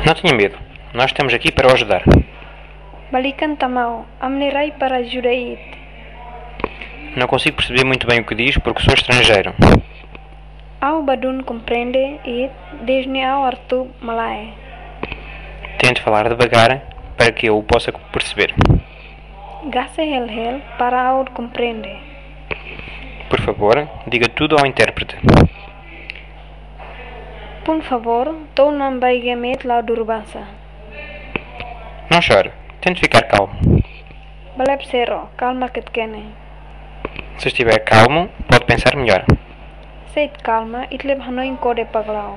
Não tenha medo. Nós estamos aqui para o ajudar. Balikan tamau, amlirai para ajudait. Não consigo perceber muito bem o que diz porque sou estrangeiro. Au badun compreende it, desde au artu malay. Tente falar devagar para que eu o possa perceber. Gase hel para au compreende. Por favor, diga tudo ao intérprete. Por favor, tou não baigamet la durbasa. Não chore. Tente ficar calmo. Balep zero, calma ketkene. Se estiver calmo, pode pensar melhor. Seit calma, itleb hanoin kode paglau.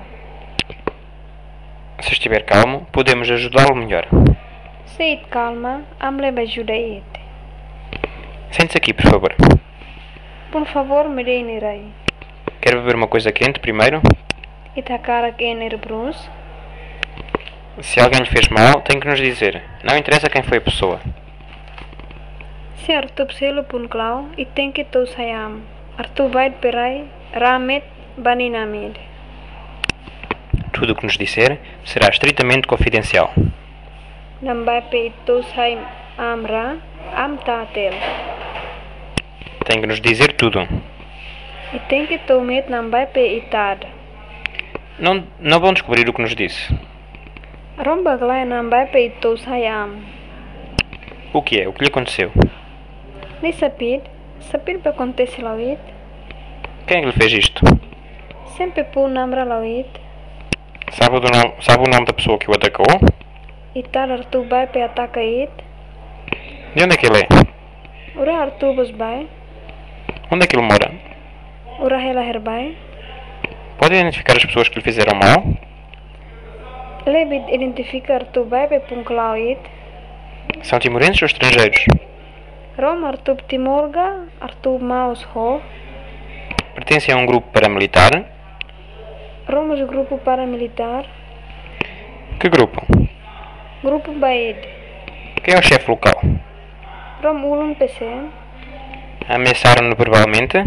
Se estiver calmo, podemos ajudá-lo melhor. Seit calma, amle bajudait. Sente-se aqui, por favor. Por favor, mirei. Quer beber uma coisa quente primeiro? Itakara kenir brus. Se alguém lhe fez mal, tem que nos dizer. Não interessa quem foi a pessoa. Se artu pselo pun klau, iten que tou sayam. Artu bait perai, ramet baninamid. Tudo o que nos disser será estritamente confidencial. Nambai pe tou sayam amra, am tatel. Tem que nos dizer tudo. Iten que tou met nambai pe itad. Não vão descobrir o que nos disse. Rombaglai nambai pe tou sayam. O que é? O que lhe aconteceu? Ni sapid pe acontece lawit. Quem é que lhe fez isto? Sempre pu namra lawit. Sabe o nome da pessoa que o atacou? Itad artu bai pe ataca it. De onde é que ele é? Ura artu bus bai. Onde é que ele mora? Ura hela herbai. Pode identificar as pessoas que lhe fizeram mal? Lebit identifica artu bai pe pun klau it. São timorenses ou estrangeiros? Rom artu timorga, artu maus ho. Pertencem a um grupo paramilitar? Romos grupo paramilitar. Que grupo? Grupo baid. Quem é o chefe local? Rom ulun PC. Ameaçaram-no verbalmente?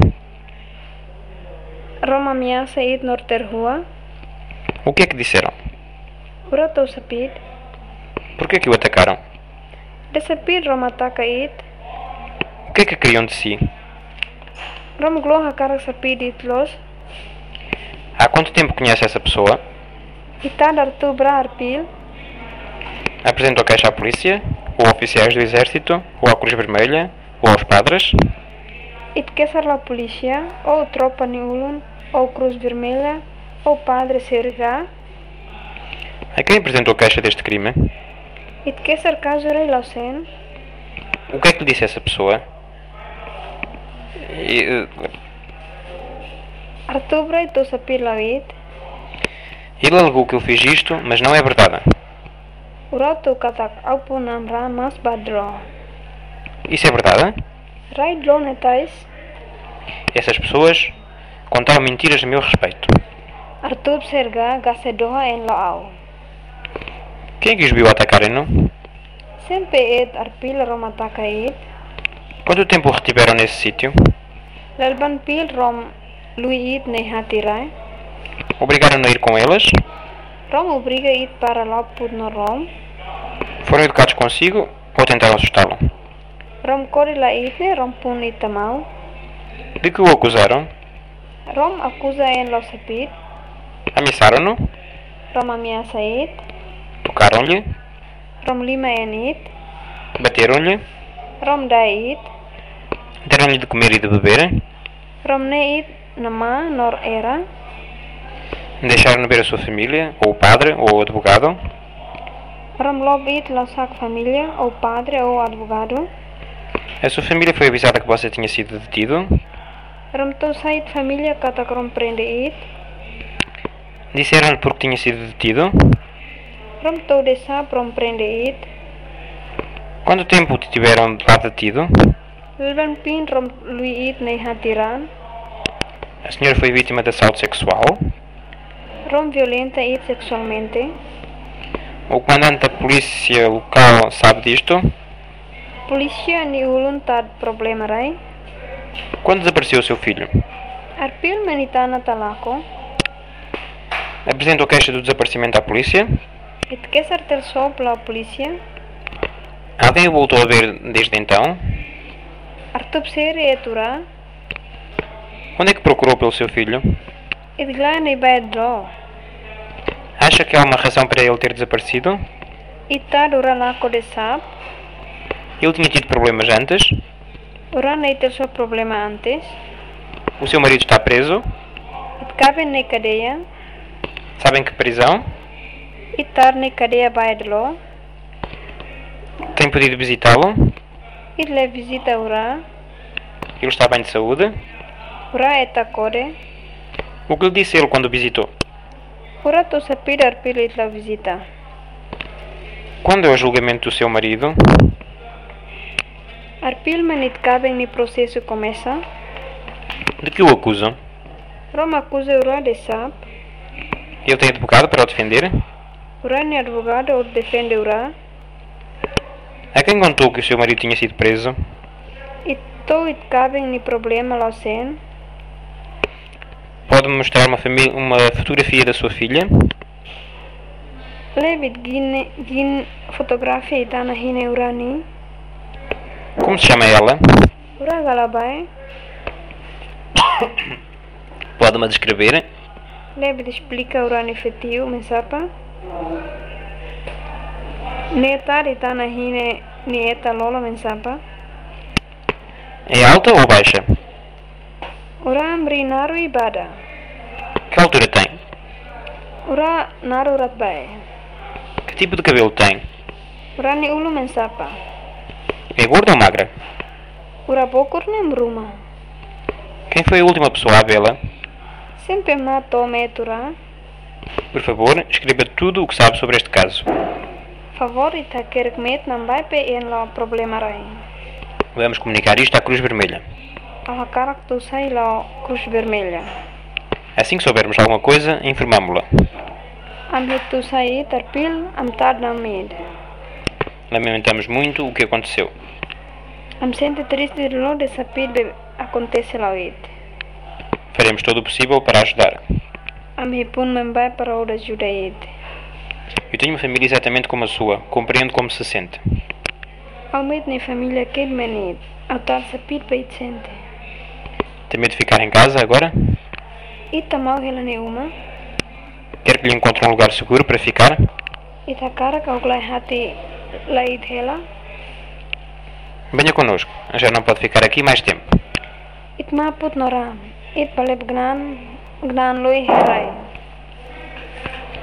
Rom ameaça it norter rua. O que é que disseram? Ura tou sapid. Por que é que o atacaram? De sapid rom ataca it. O que é que queriam de si? Rom gloha karak sapid it los. Há quanto tempo conhece essa pessoa? Itad artu bra arpil. Apresentou queixa à polícia? Ou a oficiais do exército? Ou à Cruz Vermelha? Ou aos padres? It kesar la polícia, ou tropa ni ulun, ou Cruz Vermelha, ou padre serga. A quem apresentou queixa deste crime? It kesar kazure lausen. O que é que lhe disse essa pessoa? Artu bra tou sapid lawit. Ele alegou que eu fiz isto, mas não é verdade. Ura tou katak au pu namra mas badro. Isso é verdade? Rai dlo netais. Essas pessoas contaram mentiras a meu respeito. Artu serga gasedoha en laau. Quem é que os viu atacarem-no? Sempre et arpil rom ataca it. Quanto tempo o retiveram nesse sítio? Lalban pil rom lui it nehatirai. Obrigaram-no a ir com elas? Rom obriga it para lá pud no rom. Foram educados consigo ou tentaram assustá-lo? Rom kori la itne rom pun it tamau. De que o acusaram? Rom acusa en lo sapid. Ameaçaram-no? Rom ameaça it. Tocaram-lhe? Rom lima en it. Bateram-lhe? Rom dai it. Deram-lhe de comer e de beber? Rom ne it nama nor era. Deixaram-no ver a sua família? Ou o padre? Ou o advogado? Rom lob it la sac família, ou padre ou advogado. A sua família foi avisada que você tinha sido detido? Rom tou sait família kata compreende it. Disseram-lhe porque tinha sido detido? Rom tou desa compreende it. Quanto tempo o tiveram lá detido? Lalban pin rom lui it nehatiran. A senhora foi vítima de assalto sexual? Rom violenta it sexualmente. O comandante da polícia local sabe disto? Polícia ni ulun tad problema rai. Quando desapareceu o seu filho? Arpil menitana talako. Apresentou queixa do desaparecimento à polícia? E te quer certel só pela polícia? Alguém o voltou a ver desde então? Artup seri é tura? Onde é que procurou pelo seu filho? E de lá nem vai dró. Acha que há uma razão para ele ter desaparecido? E tá dura lá de sap? Ele tinha tido problemas antes? Ora nem ter só problema antes? O seu marido está preso? E te cabe na cadeia? Sabem que prisão? E tar na cadeia vai dró? Tem podido visitá-lo? E le visita ora? Ele está bem de saúde? Ora é tacore? O que lhe disse ele quando o visitou? Ora tu sapir arpil e la visita. Quando é o julgamento do seu marido? Arpil manit cabe ni processo começa? De que o acusam? Roma acusa ora de sap? Ele tem advogado para o defender? Ora ni advogado o defende ora? A quem contou que o seu marido tinha sido preso? E tu it cabe ni problema lá sen? Pode-me mostrar uma fotografia da sua filha? Levit gin fotografia e tá na hine ora ni? Como se chama ela? Ora galabai? Pode-me descrever? Levit explica ora ni fetiu, mensapa? Netar e tá na hine ni eta lola, mensapa? É alta ou baixa? Ora ambri naru ibada. Que altura tem? Ora naru ratbai. Que tipo de cabelo tem? Ora ni ulu mensapa. É gorda ou magra? Ora bokur nem bruma. Quem foi a última pessoa a vê-la? Sempre ma tome tura. Por favor, escreva tudo o que sabe sobre este caso. Favor e tá quer met não vai pe en la problema rai. Vamos comunicar isto à Cruz Vermelha. A cara que tu sai la cruz vermelha. Assim que soubermos alguma coisa, informámo-la. Am hit tu sai tarpil am tad na med. Lamentamos muito o que aconteceu. Am sente triste de lo de sapir be acontece la vid. Faremos todo o possível para ajudar. Am hipun membai para o ajuda id. Eu tenho uma família exatamente como a sua. Compreendo como se sente. Ao med ni família que menid. Ao tad sapir be sente. Tem medo de ficar em casa agora? E tamau hela ne uma. Quer que lhe encontre um lugar seguro para ficar? E tá cara que glai hati la id hela. Venha connosco. Já não pode ficar aqui mais tempo. It ma put noram. It palep gnan loi herai.